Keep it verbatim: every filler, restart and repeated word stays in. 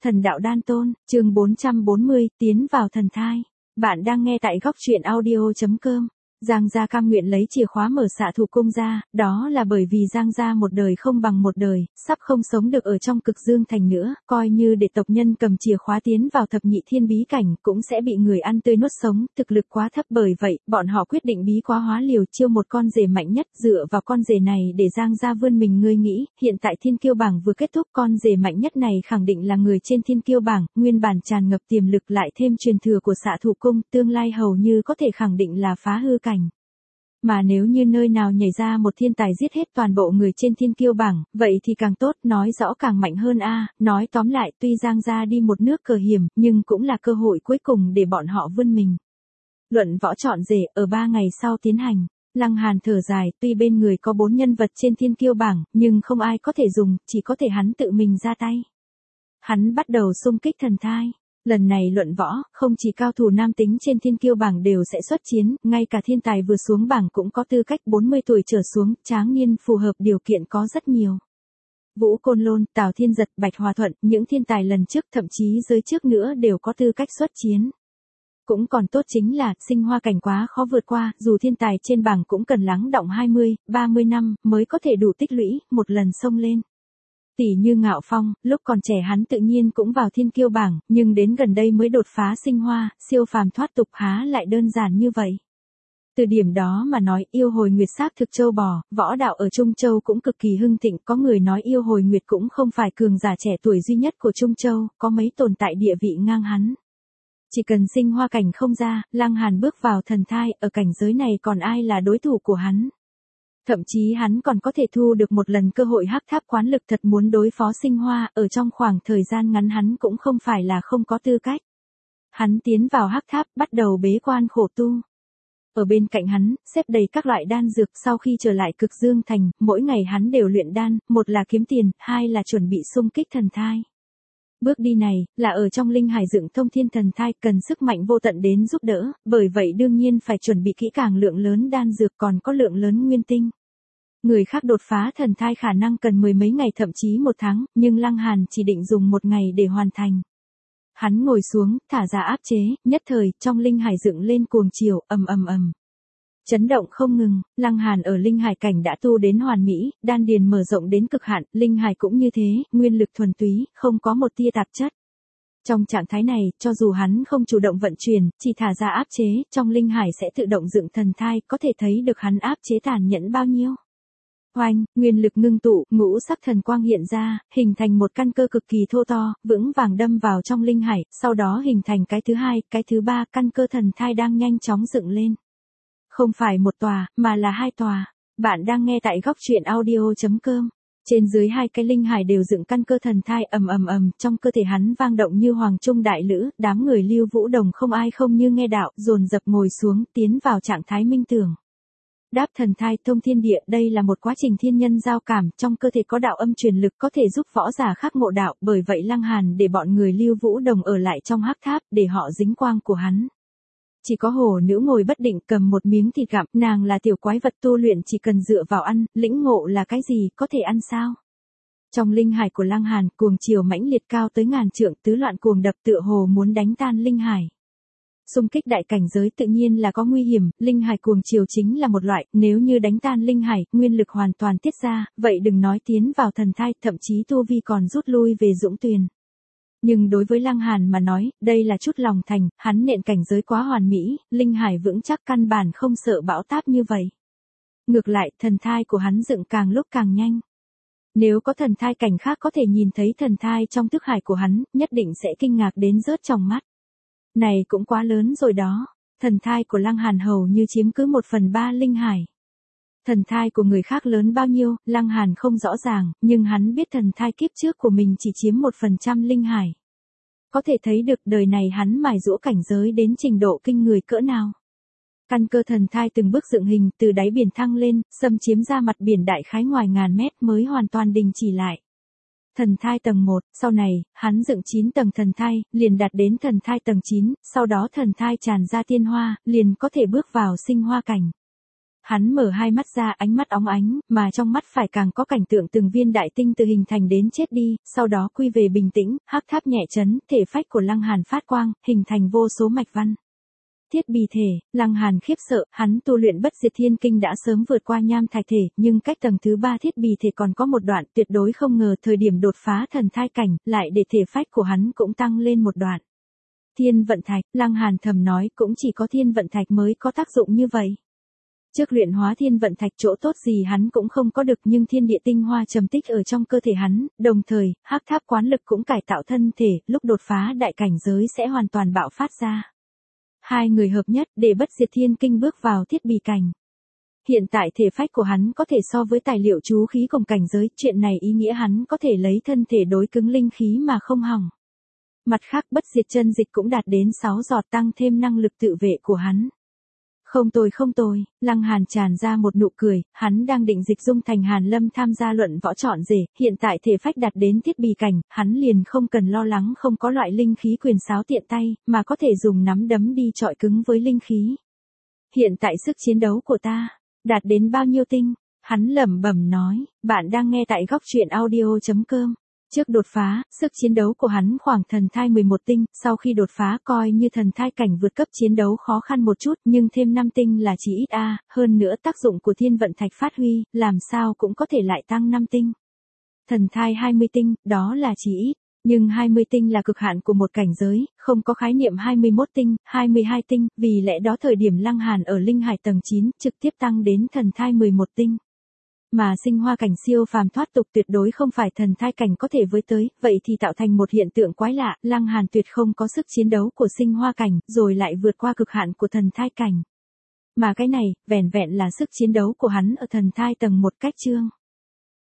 Thần đạo đan tôn, chương bốn trăm bốn mươi, tiến vào thần thai. Bạn đang nghe tại góc truyện audio chấm com. Giang gia cam nguyện lấy chìa khóa mở Xạ Thủ cung ra, đó là bởi vì Giang gia một đời không bằng một đời, sắp không sống được ở trong Cực Dương thành nữa, coi như để tộc nhân cầm chìa khóa tiến vào thập nhị thiên bí cảnh cũng sẽ bị người ăn tươi nuốt sống, thực lực quá thấp, bởi vậy, bọn họ quyết định bí quá hóa liều chiêu một con rể mạnh nhất, dựa vào con rể này để Giang gia vươn mình. Ngươi nghĩ, hiện tại thiên kiêu bảng vừa kết thúc, con rể mạnh nhất này khẳng định là người trên thiên kiêu bảng, nguyên bản tràn ngập tiềm lực lại thêm truyền thừa của Xạ Thủ cung, tương lai hầu như có thể khẳng định là phá hư cảnh. Mà nếu như nơi nào nhảy ra một thiên tài giết hết toàn bộ người trên thiên kiêu bảng, vậy thì càng tốt, nói rõ càng mạnh hơn a. Nói tóm lại, tuy Giang gia đi một nước cờ hiểm, nhưng cũng là cơ hội cuối cùng để bọn họ vươn mình. Luận võ chọn rể, ở ba ngày sau tiến hành. Lăng Hàn thở dài, tuy bên người có bốn nhân vật trên thiên kiêu bảng, nhưng không ai có thể dùng, chỉ có thể hắn tự mình ra tay. Hắn bắt đầu xung kích thần thai. Lần này luận võ, không chỉ cao thủ nam tính trên thiên kiêu bảng đều sẽ xuất chiến, ngay cả thiên tài vừa xuống bảng cũng có tư cách, bốn mươi tuổi trở xuống, tráng niên phù hợp điều kiện có rất nhiều. Vũ Côn Lôn, Tào Thiên Giật, Bạch Hòa Thuận, những thiên tài lần trước thậm chí giới trước nữa đều có tư cách xuất chiến. Cũng còn tốt chính là, sinh hoa cảnh quá khó vượt qua, dù thiên tài trên bảng cũng cần lắng đọng hai mươi, ba mươi năm, mới có thể đủ tích lũy, một lần xông lên. Tỷ như Ngạo Phong, lúc còn trẻ hắn tự nhiên cũng vào thiên kiêu bảng, nhưng đến gần đây mới đột phá sinh hoa, siêu phàm thoát tục, há lại đơn giản như vậy. Từ điểm đó mà nói, yêu hồi nguyệt xác thực châu bò, võ đạo ở Trung Châu cũng cực kỳ hưng thịnh, có người nói yêu hồi nguyệt cũng không phải cường giả trẻ tuổi duy nhất của Trung Châu, có mấy tồn tại địa vị ngang hắn. Chỉ cần sinh hoa cảnh không ra, Lăng Hàn bước vào thần thai, ở cảnh giới này còn ai là đối thủ của hắn. Thậm chí hắn còn có thể thu được một lần cơ hội hắc tháp quán lực, thật muốn đối phó sinh hoa, ở trong khoảng thời gian ngắn hắn cũng không phải là không có tư cách. Hắn tiến vào hắc tháp, bắt đầu bế quan khổ tu. Ở bên cạnh hắn, xếp đầy các loại đan dược, sau khi trở lại Cực Dương thành, mỗi ngày hắn đều luyện đan, một là kiếm tiền, hai là chuẩn bị xung kích thần thai. Bước đi này, là ở trong linh hải dựng thông thiên thần thai, cần sức mạnh vô tận đến giúp đỡ, bởi vậy đương nhiên phải chuẩn bị kỹ càng lượng lớn đan dược, còn có lượng lớn nguyên tinh. Người khác đột phá thần thai khả năng cần mười mấy ngày thậm chí một tháng, nhưng Lăng Hàn chỉ định dùng một ngày để hoàn thành. Hắn ngồi xuống, thả ra áp chế, nhất thời, trong linh hải dựng lên cuồng chiều, ầm ầm ầm. Chấn động không ngừng, Lăng Hàn ở linh hải cảnh đã tu đến hoàn mỹ, đan điền mở rộng đến cực hạn, linh hải cũng như thế, nguyên lực thuần túy, không có một tia tạp chất. Trong trạng thái này, cho dù hắn không chủ động vận chuyển, chỉ thả ra áp chế, trong linh hải sẽ tự động dựng thần thai, có thể thấy được hắn áp chế tàn nhẫn bao nhiêu. Oanh, nguyên lực ngưng tụ, ngũ sắc thần quang hiện ra, hình thành một căn cơ cực kỳ thô to, vững vàng đâm vào trong linh hải, sau đó hình thành cái thứ hai, cái thứ ba, căn cơ thần thai đang nhanh chóng dựng lên. Không phải một tòa, mà là hai tòa. Bạn đang nghe tại góc truyện audio chấm com. Trên dưới hai cái linh hải đều dựng căn cơ thần thai, ầm ầm ầm, trong cơ thể hắn vang động như hoàng trung đại lữ, đám người Lưu Vũ Đồng không ai không như nghe đạo, dồn dập ngồi xuống, tiến vào trạng thái minh tưởng. Đáp thần thai thông thiên địa, đây là một quá trình thiên nhân giao cảm, trong cơ thể có đạo âm truyền lực có thể giúp võ giả khác ngộ đạo, bởi vậy Lăng Hàn để bọn người Lưu Vũ Đồng ở lại trong hắc tháp, để họ dính quang của hắn. Chỉ có hồ nữ ngồi bất định cầm một miếng thịt gặm, nàng là tiểu quái vật tu luyện chỉ cần dựa vào ăn, lĩnh ngộ là cái gì, có thể ăn sao? Trong linh hải của Lăng Hàn, cuồng chiều mãnh liệt cao tới ngàn trượng, tứ loạn cuồng đập tựa hồ muốn đánh tan linh hải. Xung kích đại cảnh giới tự nhiên là có nguy hiểm, linh hải cuồng chiều chính là một loại, nếu như đánh tan linh hải, nguyên lực hoàn toàn tiết ra, vậy đừng nói tiến vào thần thai, thậm chí tu vi còn rút lui về dũng tuyền. Nhưng đối với Lăng Hàn mà nói, đây là chút lòng thành, hắn nện cảnh giới quá hoàn mỹ, linh hải vững chắc căn bản không sợ bão táp như vậy. Ngược lại, thần thai của hắn dựng càng lúc càng nhanh. Nếu có thần thai cảnh khác có thể nhìn thấy thần thai trong thức hải của hắn, nhất định sẽ kinh ngạc đến rớt trong mắt. Này cũng quá lớn rồi đó, thần thai của Lăng Hàn hầu như chiếm cứ một phần ba linh hải. Thần thai của người khác lớn bao nhiêu, Lăng Hàn không rõ ràng, nhưng hắn biết thần thai kiếp trước của mình chỉ chiếm một phần trăm linh hải. Có thể thấy được đời này hắn mài giũa cảnh giới đến trình độ kinh người cỡ nào. Căn cơ thần thai từng bước dựng hình, từ đáy biển thăng lên, xâm chiếm ra mặt biển đại khái ngoài ngàn mét mới hoàn toàn đình chỉ lại. Thần thai tầng một, sau này, hắn dựng chín tầng thần thai, liền đạt đến thần thai tầng chín, sau đó thần thai tràn ra tiên hoa, liền có thể bước vào sinh hoa cảnh. Hắn mở hai mắt ra, ánh mắt óng ánh, mà trong mắt phải càng có cảnh tượng từng viên đại tinh từ hình thành đến chết đi, sau đó quy về bình tĩnh, hắc tháp nhẹ chấn, thể phách của Lăng Hàn phát quang, hình thành vô số mạch văn. Thiết bì thể, Lăng Hàn khiếp sợ, hắn tu luyện bất diệt thiên kinh đã sớm vượt qua nham thạch thể, nhưng cách tầng thứ ba thiết bì thể còn có một đoạn, tuyệt đối không ngờ thời điểm đột phá thần thai cảnh, lại để thể phách của hắn cũng tăng lên một đoạn. Thiên vận thạch, Lăng Hàn thầm nói, cũng chỉ có thiên vận thạch mới có tác dụng như vậy. Trước luyện hóa thiên vận thạch chỗ tốt gì hắn cũng không có được, nhưng thiên địa tinh hoa trầm tích ở trong cơ thể hắn, đồng thời, hắc tháp quán lực cũng cải tạo thân thể, lúc đột phá đại cảnh giới sẽ hoàn toàn bạo phát ra. Hai người hợp nhất để bất diệt thiên kinh bước vào thiết bì cảnh. Hiện tại thể phách của hắn có thể so với tài liệu chú khí cùng cảnh giới, chuyện này ý nghĩa hắn có thể lấy thân thể đối cứng linh khí mà không hỏng. Mặt khác bất diệt chân dịch cũng đạt đến sáu giọt, tăng thêm năng lực tự vệ của hắn. Không tồi không tồi, Lăng Hàn tràn ra một nụ cười, hắn đang định dịch dung thành Hàn Lâm tham gia luận võ chọn rể, hiện tại thể phách đạt đến thiết bì cảnh, hắn liền không cần lo lắng không có loại linh khí quyền sáo tiện tay, mà có thể dùng nắm đấm đi chọi cứng với linh khí. Hiện tại sức chiến đấu của ta, đạt đến bao nhiêu tinh? Hắn lẩm bẩm nói, bạn đang nghe tại góc truyện audio chấm com. Trước đột phá, sức chiến đấu của hắn khoảng thần thai mười một tinh, sau khi đột phá coi như thần thai cảnh vượt cấp chiến đấu khó khăn một chút, nhưng thêm năm tinh là chỉ ít a, hơn nữa tác dụng của thiên vận thạch phát huy, làm sao cũng có thể lại tăng năm tinh. Thần thai hai mươi tinh, đó là chỉ ít, nhưng hai mươi tinh là cực hạn của một cảnh giới, không có khái niệm hai mươi mốt tinh, hai mươi hai tinh, vì lẽ đó thời điểm Lăng Hàn ở linh hải tầng chín, trực tiếp tăng đến thần thai mười một tinh. Mà sinh hoa cảnh siêu phàm thoát tục tuyệt đối không phải thần thai cảnh có thể với tới, vậy thì tạo thành một hiện tượng quái lạ, Lăng Hàn tuyệt không có sức chiến đấu của sinh hoa cảnh, rồi lại vượt qua cực hạn của thần thai cảnh. Mà cái này, vẻn vẹn là sức chiến đấu của hắn ở thần thai tầng một cách chương.